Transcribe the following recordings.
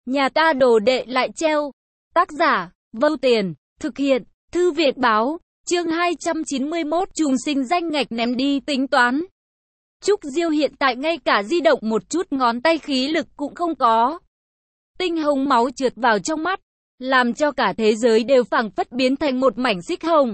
Nhà ta đồ đệ lại treo. Tác giả, Vâu Tiền, thực hiện, Thư viện báo, chương 291 trùng sinh danh ngạch ném đi tính toán. Trúc Diêu hiện tại ngay cả di động một chút ngón tay khí lực cũng không có. Tinh hồng máu trượt vào trong mắt, làm cho cả thế giới đều phảng phất biến thành một mảnh xích hồng.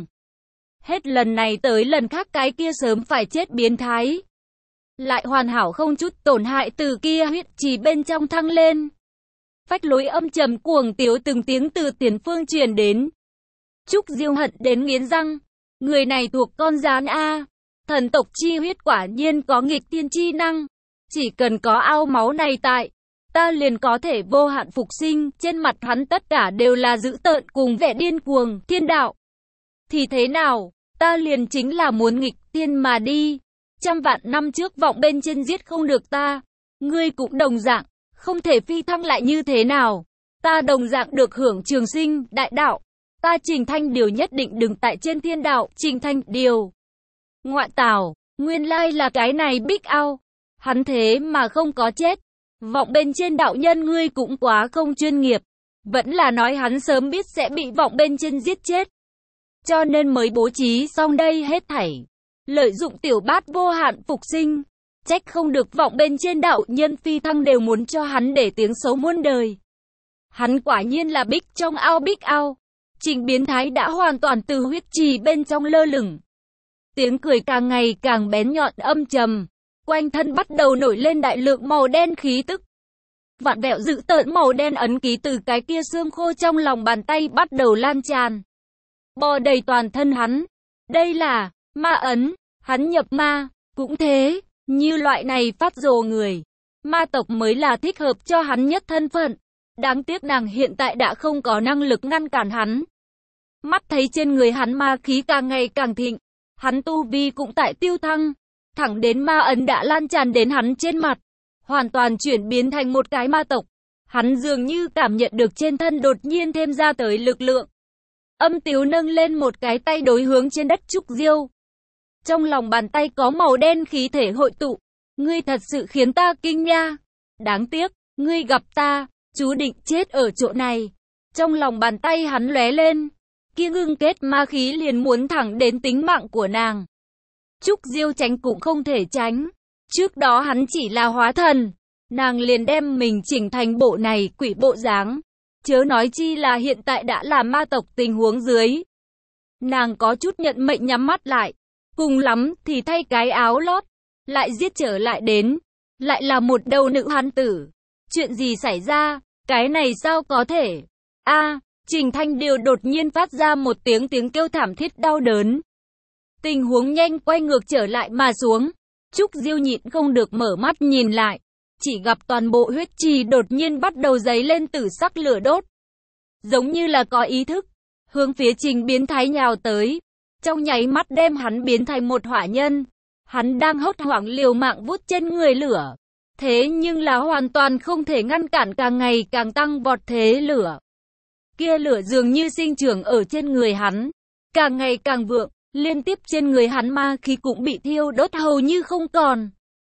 Hết lần này tới lần khác cái kia sớm phải chết biến thái. Lại hoàn hảo không chút tổn hại từ kia huyết trì bên trong thăng lên. Phách lối âm trầm cuồng tiếu từng tiếng từ tiền phương truyền đến. Trúc Diêu hận đến nghiến răng. Người này thuộc con gián A. Thần tộc chi huyết quả nhiên có nghịch tiên chi năng. Chỉ cần có ao máu này tại, ta liền có thể vô hạn phục sinh. Trên mặt hắn tất cả đều là dữ tợn cùng vẻ điên cuồng. Thiên đạo thì thế nào? Ta liền chính là muốn nghịch tiên mà đi. Trăm vạn năm trước vọng bên trên giết không được ta. Ngươi cũng đồng dạng, không thể phi thăng lại như thế nào. Ta đồng dạng được hưởng trường sinh, đại đạo. Ta Trình Thanh Điều nhất định đừng tại trên thiên đạo. Trình Thanh Điều. Ngoại tảo, nguyên lai là cái này Big Ao. Hắn thế mà không có chết. Vọng bên trên đạo nhân ngươi cũng quá không chuyên nghiệp. Vẫn là nói hắn sớm biết sẽ bị vọng bên trên giết chết. Cho nên mới bố trí xong đây hết thảy. Lợi dụng tiểu bát vô hạn phục sinh. Trách không được vọng bên trên đạo nhân phi thăng đều muốn cho hắn để tiếng xấu muôn đời. Hắn quả nhiên là Big trong ao Big Ao. Trình biến thái đã hoàn toàn từ huyết trì bên trong lơ lửng. Tiếng cười càng ngày càng bén nhọn âm trầm. Quanh thân bắt đầu nổi lên đại lượng màu đen khí tức. Vạn vẹo dữ tợn màu đen ấn ký từ cái kia xương khô trong lòng bàn tay bắt đầu lan tràn. Bò đầy toàn thân hắn. Đây là ma ấn. Hắn nhập ma. Cũng thế, như loại này phát rồ người. Ma tộc mới là thích hợp cho hắn nhất thân phận. Đáng tiếc nàng hiện tại đã không có năng lực ngăn cản hắn. Mắt thấy trên người hắn ma khí càng ngày càng thịnh. Hắn tu vi cũng tại tiêu thăng. Thẳng đến ma ấn đã lan tràn đến hắn trên mặt. Hoàn toàn chuyển biến thành một cái ma tộc. Hắn dường như cảm nhận được trên thân đột nhiên thêm ra tới lực lượng. Âm tiếu nâng lên một cái tay đối hướng trên đất Trúc Diêu. Trong lòng bàn tay có màu đen khí thể hội tụ. Ngươi thật sự khiến ta kinh nha. Đáng tiếc, ngươi gặp ta, chú định chết ở chỗ này. Trong lòng bàn tay hắn lóe lên. Kia ngưng kết ma khí liền muốn thẳng đến tính mạng của nàng. Trúc Diêu tránh cũng không thể tránh. Trước đó hắn chỉ là hóa thần. Nàng liền đem mình chỉnh thành bộ này quỷ bộ dáng. Chớ nói chi là hiện tại đã là ma tộc tình huống dưới. Nàng có chút nhận mệnh nhắm mắt lại. Cùng lắm thì thay cái áo lót. Lại giết trở lại đến. Lại là một đầu nữ hắn tử. Chuyện gì xảy ra? Cái này sao có thể? Trình Thanh Điều đột nhiên phát ra một tiếng kêu thảm thiết đau đớn. Tình huống nhanh quay ngược trở lại mà xuống. Trúc Diêu nhịn không được mở mắt nhìn lại. Chỉ gặp toàn bộ huyết trì đột nhiên bắt đầu dấy lên tử sắc lửa đốt. Giống như là có ý thức. Hướng phía Trình biến thái nhào tới. Trong nháy mắt đem hắn biến thành một hỏa nhân. Hắn đang hốt hoảng liều mạng vút trên người lửa. Thế nhưng là hoàn toàn không thể ngăn cản càng ngày càng tăng vọt thế lửa. Kia lửa dường như sinh trưởng ở trên người hắn. Càng ngày càng vượng. Liên tiếp trên người hắn ma khí cũng bị thiêu đốt hầu như không còn.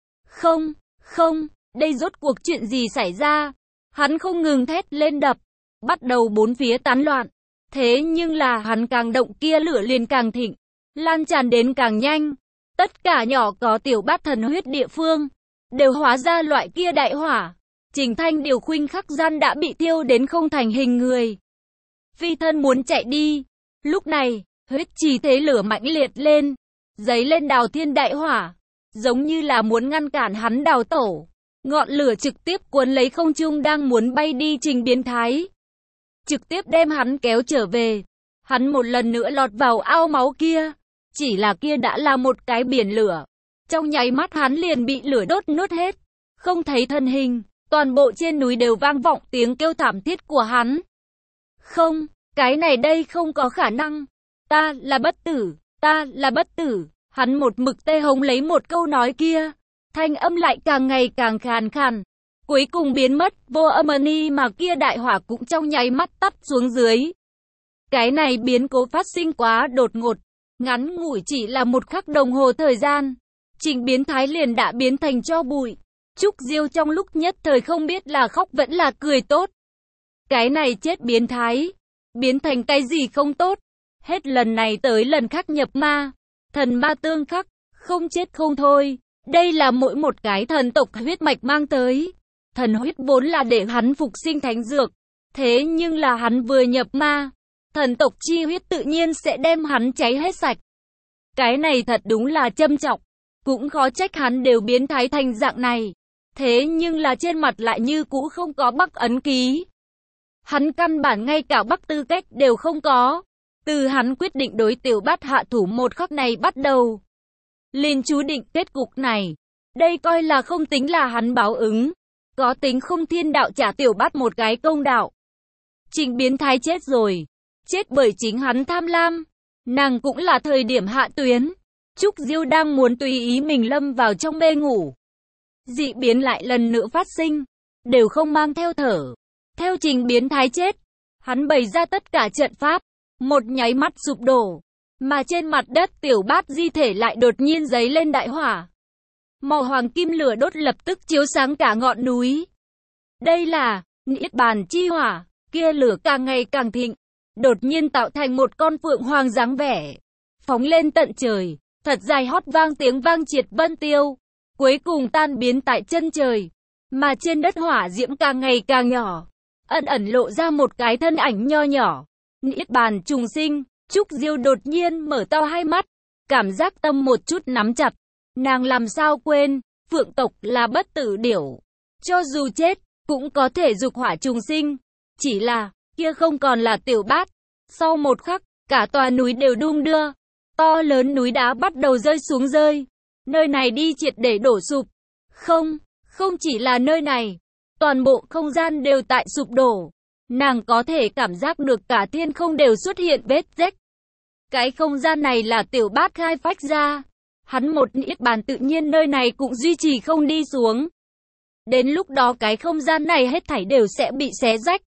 Không, đây rốt cuộc chuyện gì xảy ra? Hắn không ngừng thét lên đập. Bắt đầu bốn phía tán loạn. Thế nhưng là hắn càng động kia lửa liền càng thịnh. Lan tràn đến càng nhanh. Tất cả nhỏ có tiểu bát thần huyết địa phương. Đều hóa ra loại kia đại hỏa. Trình Thanh Điều khuynh khắc gian đã bị thiêu đến không thành hình người. Phi thân muốn chạy đi. Lúc này, huyết trì thế lửa mãnh liệt lên. Giấy lên đào thiên đại hỏa. Giống như là muốn ngăn cản hắn đào tổ. Ngọn lửa trực tiếp cuốn lấy không trung đang muốn bay đi Trình biến thái. Trực tiếp đem hắn kéo trở về. Hắn một lần nữa lọt vào ao máu kia. Chỉ là kia đã là một cái biển lửa. Trong nháy mắt hắn liền bị lửa đốt nuốt hết. Không thấy thân hình. Toàn bộ trên núi đều vang vọng tiếng kêu thảm thiết của hắn. Không, cái này đây không có khả năng. Ta là bất tử, ta là bất tử. Hắn một mực tê hống lấy một câu nói kia. Thanh âm lại càng ngày càng khàn khàn. Cuối cùng biến mất, vô âm ni mà kia đại hỏa cũng trong nháy mắt tắt xuống dưới. Cái này biến cố phát sinh quá đột ngột. Ngắn ngủi chỉ là một khắc đồng hồ thời gian. Trình biến thái liền đã biến thành tro bụi. Trúc Diêu trong lúc nhất thời không biết là khóc vẫn là cười tốt. Cái này chết biến thái, biến thành cái gì không tốt. Hết lần này tới lần khác nhập ma, thần ma tương khắc, không chết không thôi. Đây là mỗi một cái thần tộc huyết mạch mang tới. Thần huyết vốn là để hắn phục sinh thánh dược. Thế nhưng là hắn vừa nhập ma, thần tộc chi huyết tự nhiên sẽ đem hắn cháy hết sạch. Cái này thật đúng là châm chọc. Cũng khó trách hắn đều biến thái thành dạng này. Thế nhưng là trên mặt lại như cũ không có Bắc ấn ký. Hắn căn bản ngay cả Bắc tư cách đều không có. Từ hắn quyết định đối Tiểu Bát hạ thủ một khắc này bắt đầu, liền chú định kết cục này. Đây coi là không tính là hắn báo ứng, có tính không thiên đạo trả Tiểu Bát một cái công đạo. Trình biến thái chết rồi, chết bởi chính hắn tham lam. Nàng cũng là thời điểm hạ tuyến. Trúc Diêu đang muốn tùy ý mình lâm vào trong mê ngủ. Dị biến lại lần nữa phát sinh, đều không mang theo thở. Theo Trình biến thái chết, hắn bày ra tất cả trận pháp, một nháy mắt sụp đổ, mà trên mặt đất Tiểu Bát di thể lại đột nhiên giấy lên đại hỏa. Màu hoàng kim lửa đốt lập tức chiếu sáng cả ngọn núi. Đây là Niết Bàn chi hỏa, kia lửa càng ngày càng thịnh, đột nhiên tạo thành một con phượng hoàng dáng vẻ, phóng lên tận trời, thật dài hót vang tiếng vang triệt vân tiêu, cuối cùng tan biến tại chân trời, mà trên đất hỏa diễm càng ngày càng nhỏ, ẩn ẩn lộ ra một cái thân ảnh nho nhỏ. Niết Bàn trùng sinh. Trúc Diêu đột nhiên mở to hai mắt, cảm giác tâm một chút nắm chặt. Nàng làm sao quên, phượng tộc là bất tử điểu, cho dù chết cũng có thể dục hỏa trùng sinh. Chỉ là kia không còn là Tiểu Bát. Sau một khắc, cả tòa núi đều đung đưa, to lớn núi đá bắt đầu rơi xuống rơi. Nơi này đi triệt để đổ sụp. Không chỉ là nơi này, toàn bộ không gian đều tại sụp đổ. Nàng có thể cảm giác được cả thiên không đều xuất hiện vết rách. Cái không gian này là Tiểu Bát khai phách ra. Hắn một Niết Bàn tự nhiên nơi này cũng duy trì không đi xuống. Đến lúc đó cái không gian này hết thảy đều sẽ bị xé rách.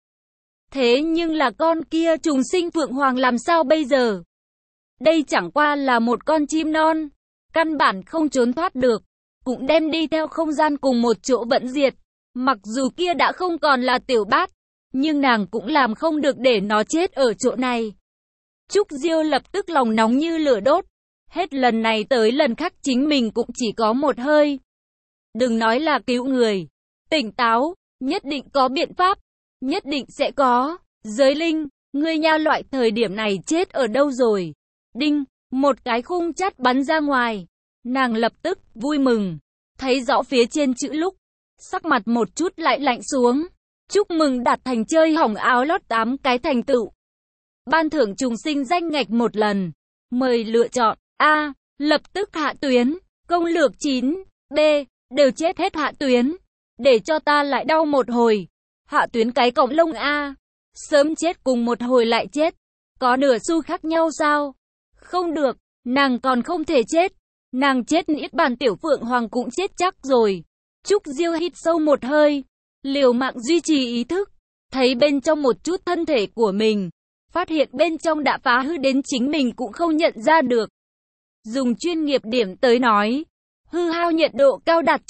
Thế nhưng là con kia trùng sinh phượng hoàng làm sao bây giờ? Đây chẳng qua là một con chim non, căn bản không trốn thoát được, cũng đem đi theo không gian cùng một chỗ vẫn diệt. Mặc dù kia đã không còn là Tiểu Bát, nhưng nàng cũng làm không được để nó chết ở chỗ này. Trúc Diêu lập tức lòng nóng như lửa đốt. Hết lần này tới lần khác chính mình cũng chỉ có một hơi. Đừng nói là cứu người. Tỉnh táo, nhất định có biện pháp. Nhất định sẽ có. Giới linh, ngươi nha loại thời điểm này chết ở đâu rồi? Đinh, một cái khung chát bắn ra ngoài. Nàng lập tức vui mừng, thấy rõ phía trên chữ lúc, sắc mặt một chút lại lạnh xuống. Chúc mừng đạt thành chơi hỏng áo lót 8 cái thành tựu. Ban thưởng trùng sinh danh ngạch một lần. Mời lựa chọn A. Lập tức hạ tuyến. Công lược 9. B. Đều chết hết hạ tuyến. Để cho ta lại đau một hồi. Hạ tuyến cái cọng lông A. Sớm chết cùng một hồi lại chết. Có nửa xu khác nhau sao? Không được, nàng còn không thể chết. Nàng chết Niết Bàn tiểu phượng hoàng cũng chết chắc rồi. Trúc Diêu hít sâu một hơi, liều mạng duy trì ý thức, thấy bên trong một chút thân thể của mình, phát hiện bên trong đã phá hư đến chính mình cũng không nhận ra được. Dùng chuyên nghiệp điểm tới nói, hư hao nhiệt độ cao đạt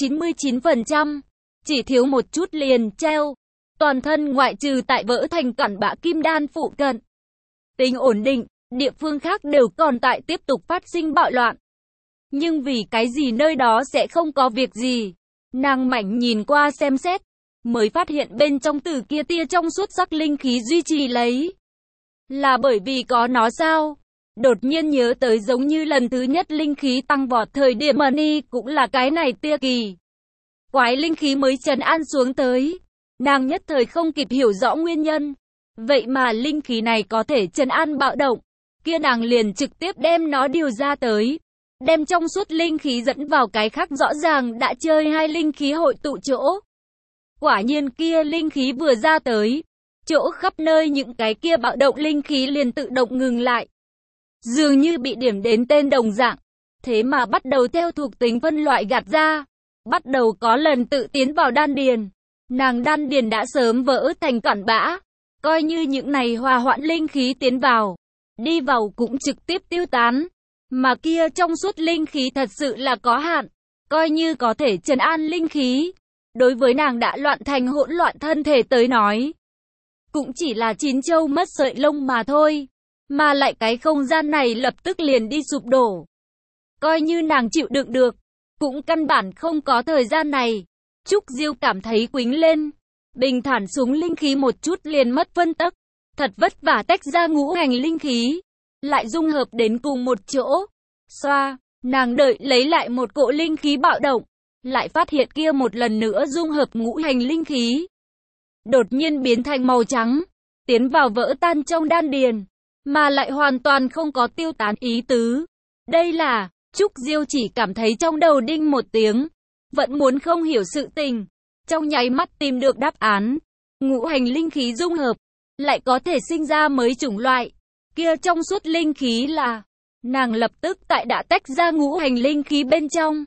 99%, chỉ thiếu một chút liền treo. Toàn thân ngoại trừ tại vỡ thành cặn bã kim đan phụ cận, tính ổn định, địa phương khác đều còn tại tiếp tục phát sinh bạo loạn. Nhưng vì cái gì nơi đó sẽ không có việc gì? Nàng mảnh nhìn qua xem xét, mới phát hiện bên trong từ kia tia trong suốt sắc linh khí duy trì lấy. Là bởi vì có nó sao? Đột nhiên nhớ tới giống như lần thứ nhất linh khí tăng vọt thời điểm Money cũng là cái này tia kỳ quái linh khí mới trấn an xuống tới. Nàng nhất thời không kịp hiểu rõ nguyên nhân. Vậy mà linh khí này có thể trấn an bạo động. Kia nàng liền trực tiếp đem nó điều ra tới. Đem trong suốt linh khí dẫn vào cái khác rõ ràng đã chơi hai linh khí hội tụ chỗ. Quả nhiên kia linh khí vừa ra tới, chỗ khắp nơi những cái kia bạo động linh khí liền tự động ngừng lại. Dường như bị điểm đến tên đồng dạng. Thế mà bắt đầu theo thuộc tính phân loại gạt ra. Bắt đầu có lần tự tiến vào đan điền. Nàng đan điền đã sớm vỡ thành cặn bã. Coi như những này hòa hoãn linh khí tiến vào, đi vào cũng trực tiếp tiêu tán. Mà kia trong suốt linh khí thật sự là có hạn. Coi như có thể trấn an linh khí, đối với nàng đã loạn thành hỗn loạn thân thể tới nói, cũng chỉ là chín châu mất sợi lông mà thôi. Mà lại cái không gian này lập tức liền đi sụp đổ. Coi như nàng chịu đựng được, cũng căn bản không có thời gian này. Trúc Diêu cảm thấy quĩnh lên, bình thản xuống linh khí một chút liền mất phân tắc. Thật vất vả tách ra ngũ hành linh khí, lại dung hợp đến cùng một chỗ. Xoa, nàng đợi lấy lại một cỗ linh khí bạo động, lại phát hiện kia một lần nữa dung hợp ngũ hành linh khí. Đột nhiên biến thành màu trắng, tiến vào vỡ tan trong đan điền, mà lại hoàn toàn không có tiêu tán ý tứ. Đây là, Trúc Diêu chỉ cảm thấy trong đầu đinh một tiếng, vẫn muốn không hiểu sự tình, trong nháy mắt tìm được đáp án. Ngũ hành linh khí dung hợp, lại có thể sinh ra mấy chủng loại. Kia trong suốt linh khí là, nàng lập tức tại đã tách ra ngũ hành linh khí bên trong.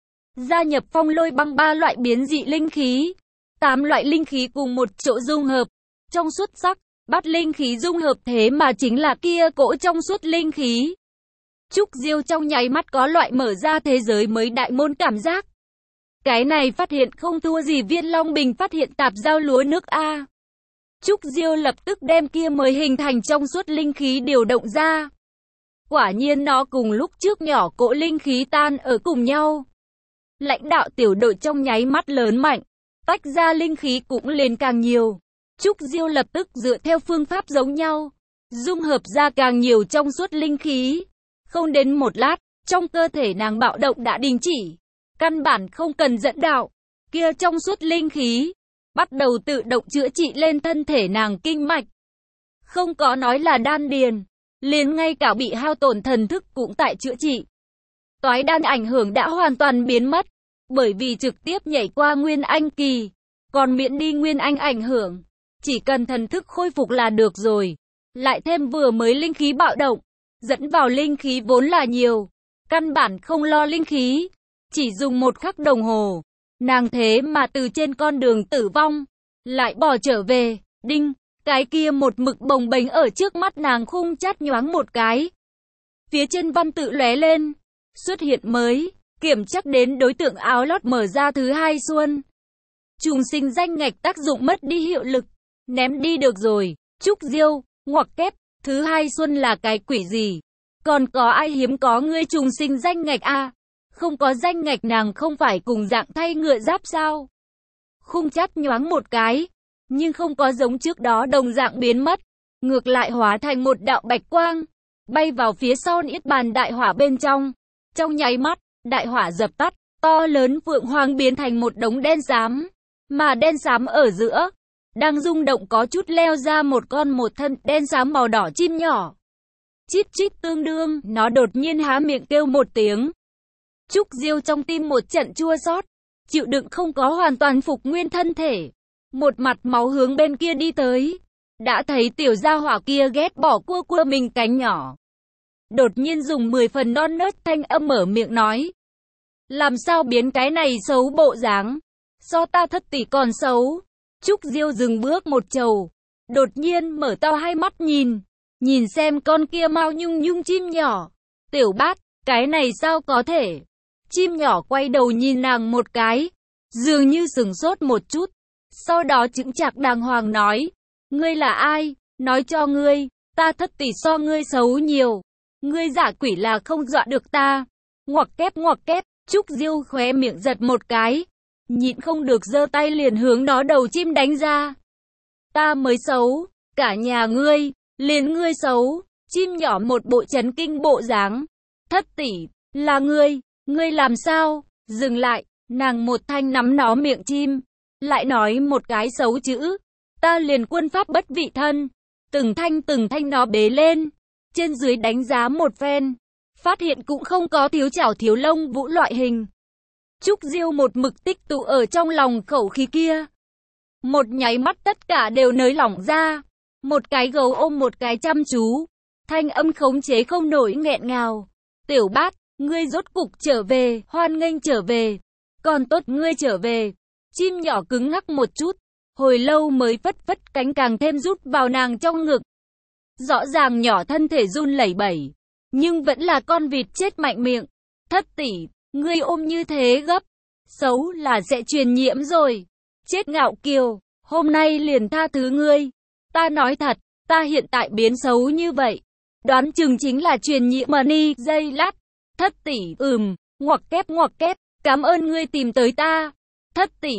Gia nhập phong lôi băng 3 loại biến dị linh khí, 8 loại linh khí cùng một chỗ dung hợp. Trong suốt sắc, bát linh khí dung hợp thế mà chính là kia cỗ trong suốt linh khí. Trúc Diêu trong nháy mắt có loại mở ra thế giới mới đại môn cảm giác. Cái này phát hiện không thua gì Viên Long Bình phát hiện tạp giao lúa nước A. Trúc Diêu lập tức đem kia mới hình thành trong suốt linh khí điều động ra. Quả nhiên nó cùng lúc trước nhỏ cỗ linh khí tan ở cùng nhau. Lãnh đạo tiểu đội trong nháy mắt lớn mạnh, tách ra linh khí cũng lên càng nhiều. Trúc Diêu lập tức dựa theo phương pháp giống nhau, dung hợp ra càng nhiều trong suốt linh khí. Không đến một lát, trong cơ thể nàng bạo động đã đình chỉ. Căn bản không cần dẫn đạo, kia trong suốt linh khí bắt đầu tự động chữa trị lên thân thể nàng kinh mạch. Không có nói là đan điền, liền ngay cả bị hao tổn thần thức cũng tại chữa trị. Toái đan ảnh hưởng đã hoàn toàn biến mất, bởi vì trực tiếp nhảy qua Nguyên Anh kỳ, còn miễn đi Nguyên Anh ảnh hưởng, chỉ cần thần thức khôi phục là được rồi. Lại thêm vừa mới linh khí bạo động, dẫn vào linh khí vốn là nhiều, căn bản không lo linh khí, chỉ dùng 1 khắc đồng hồ. Nàng thế mà từ trên con đường tử vong, lại bỏ trở về, đinh, cái kia một mực bồng bềnh ở trước mắt nàng khung chát nhoáng một cái. Phía trên văn tự lóe lên, xuất hiện mới, kiểm chắc đến đối tượng áo lót mở ra thứ 2 xuân. Trùng sinh danh ngạch tác dụng mất đi hiệu lực, ném đi được rồi. Trúc Diêu, ngoặc kép, thứ 2 xuân là cái quỷ gì? Còn có ai hiếm có ngươi trùng sinh danh ngạch a? Không có danh ngạch nàng không phải cùng dạng thay ngựa giáp sao? Khung chát nhoáng một cái, nhưng không có giống trước đó đồng dạng biến mất, ngược lại hóa thành một đạo bạch quang, bay vào phía sau niết bàn đại hỏa bên trong. Trong nháy mắt, đại hỏa dập tắt, to lớn vượng hoàng biến thành một đống đen xám, mà đen xám ở giữa đang rung động, có chút leo ra một con một thân đen xám màu đỏ chim nhỏ. Chít chít tương đương, nó đột nhiên há miệng kêu một tiếng. Trúc Diêu trong tim một trận chua xót, chịu đựng không có hoàn toàn phục nguyên thân thể, một mặt máu hướng bên kia đi tới. Đã thấy tiểu gia hỏa kia ghét bỏ cua cua mình cánh nhỏ. Đột nhiên dùng 10 phần non nớt thanh âm mở miệng nói. Làm sao biến cái này xấu bộ dáng, so ta thất tỷ còn xấu. Trúc Diêu dừng bước một trầu, đột nhiên mở to hai mắt nhìn xem con kia mao nhung nhung chim nhỏ. Tiểu Bát, cái này sao có thể? Chim nhỏ quay đầu nhìn nàng một cái, dường như sửng sốt một chút, sau đó chững chạc đàng hoàng nói, ngươi là ai? Nói cho ngươi, ta thất tỷ so ngươi xấu nhiều, ngươi giả quỷ là không dọa được ta. Ngoặc kép, Trúc Diêu khóe miệng giật một cái, nhịn không được giơ tay liền hướng nó đầu chim đánh ra. Ta mới xấu, cả nhà ngươi, liền ngươi xấu. Chim nhỏ một bộ chấn kinh bộ dáng. Thất tỷ, là ngươi làm sao? Dừng lại, nàng một thanh nắm nó miệng chim, lại nói một cái xấu chữ. Ta liền quân pháp bất vị thân, từng thanh nó bế lên, trên dưới đánh giá một phen, phát hiện cũng không có thiếu chảo thiếu lông vũ loại hình. Trúc Diêu một mực tích tụ ở trong lòng khẩu khí kia, một nháy mắt tất cả đều nới lỏng ra. Một cái gấu ôm một cái chăm chú, thanh âm khống chế không nổi nghẹn ngào. Tiểu Bát, ngươi rốt cục trở về, hoan nghênh trở về. Còn tốt ngươi trở về. Chim nhỏ cứng ngắc một chút, hồi lâu mới phất cánh càng thêm rút vào nàng trong ngực. Rõ ràng nhỏ thân thể run lẩy bẩy, nhưng vẫn là con vịt chết mạnh miệng. Thất tỷ, ngươi ôm như thế gấp, xấu là sẽ truyền nhiễm rồi. Chết ngạo kiều, hôm nay liền tha thứ ngươi. Ta nói thật, ta hiện tại biến xấu như vậy. Đoán chừng chính là truyền nhiễm money, giây lát. Thất tỷ, ngoặc kép, cảm ơn ngươi tìm tới ta. Thất tỷ,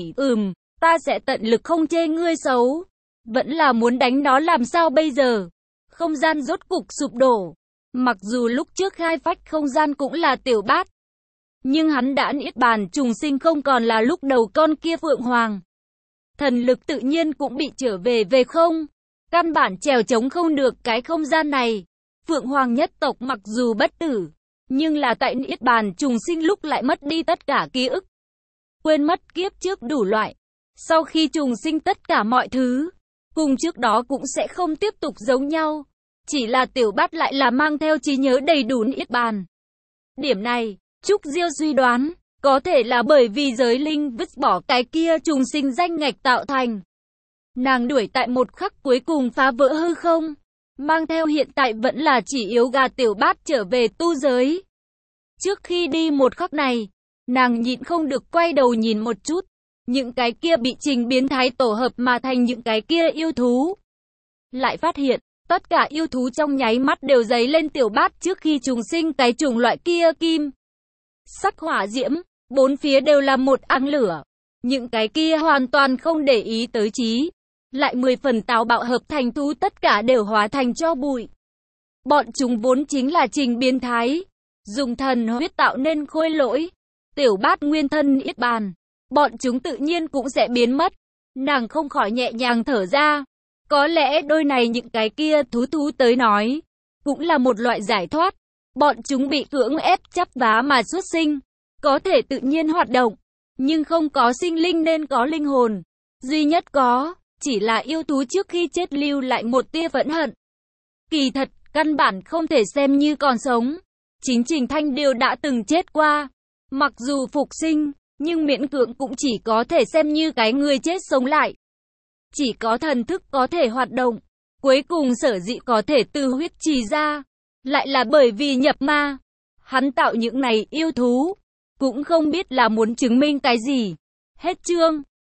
ta sẽ tận lực không chê ngươi xấu. Vẫn là muốn đánh nó làm sao bây giờ? Không gian rốt cục sụp đổ. Mặc dù lúc trước khai phách không gian cũng là Tiểu Bát, nhưng hắn đã niết bàn trùng sinh, không còn là lúc đầu con kia Phượng Hoàng. Thần lực tự nhiên cũng bị trở về không. Căn bản trèo chống không được cái không gian này. Phượng Hoàng nhất tộc mặc dù bất tử, nhưng là tại niết bàn trùng sinh lúc lại mất đi tất cả ký ức. Quên mất kiếp trước đủ loại. Sau khi trùng sinh tất cả mọi thứ, cùng trước đó cũng sẽ không tiếp tục giống nhau. Chỉ là Tiểu Bát lại là mang theo trí nhớ đầy đủ niết bàn. Điểm này, Trúc Diêu suy đoán, có thể là bởi vì giới linh vứt bỏ cái kia trùng sinh danh ngạch tạo thành. Nàng đuổi tại một khắc cuối cùng phá vỡ hư không, mang theo hiện tại vẫn là chỉ yếu gà Tiểu Bát trở về tu giới. Trước khi đi một khắc này, nàng nhịn không được quay đầu nhìn một chút, những cái kia bị Trình biến thái tổ hợp mà thành những cái kia yêu thú. Lại phát hiện, tất cả yêu thú trong nháy mắt đều dấy lên Tiểu Bát trước khi trùng sinh cái chủng loại kia kim sắc hỏa diễm, bốn phía đều là một áng lửa. Những cái kia hoàn toàn không để ý tới trí, lại 10 phần táo bạo hợp thành thú, tất cả đều hóa thành tro bụi. Bọn chúng vốn chính là Trình biến thái, dùng thần huyết tạo nên khôi lỗi. Tiểu Bát nguyên thân niết bàn, bọn chúng tự nhiên cũng sẽ biến mất. Nàng không khỏi nhẹ nhàng thở ra. Có lẽ đôi này những cái kia thú tới nói, cũng là một loại giải thoát. Bọn chúng bị cưỡng ép chắp vá mà xuất sinh, có thể tự nhiên hoạt động, nhưng không có sinh linh nên có linh hồn. Duy nhất có, chỉ là yêu thú trước khi chết lưu lại một tia phẫn hận. Kỳ thật, căn bản không thể xem như còn sống. Chính Trình Thanh đều đã từng chết qua. Mặc dù phục sinh, nhưng miễn cưỡng cũng chỉ có thể xem như cái người chết sống lại. Chỉ có thần thức có thể hoạt động. Cuối cùng sở dĩ có thể từ huyết trì ra, lại là bởi vì nhập ma. Hắn tạo những này yêu thú, cũng không biết là muốn chứng minh cái gì. Hết chương.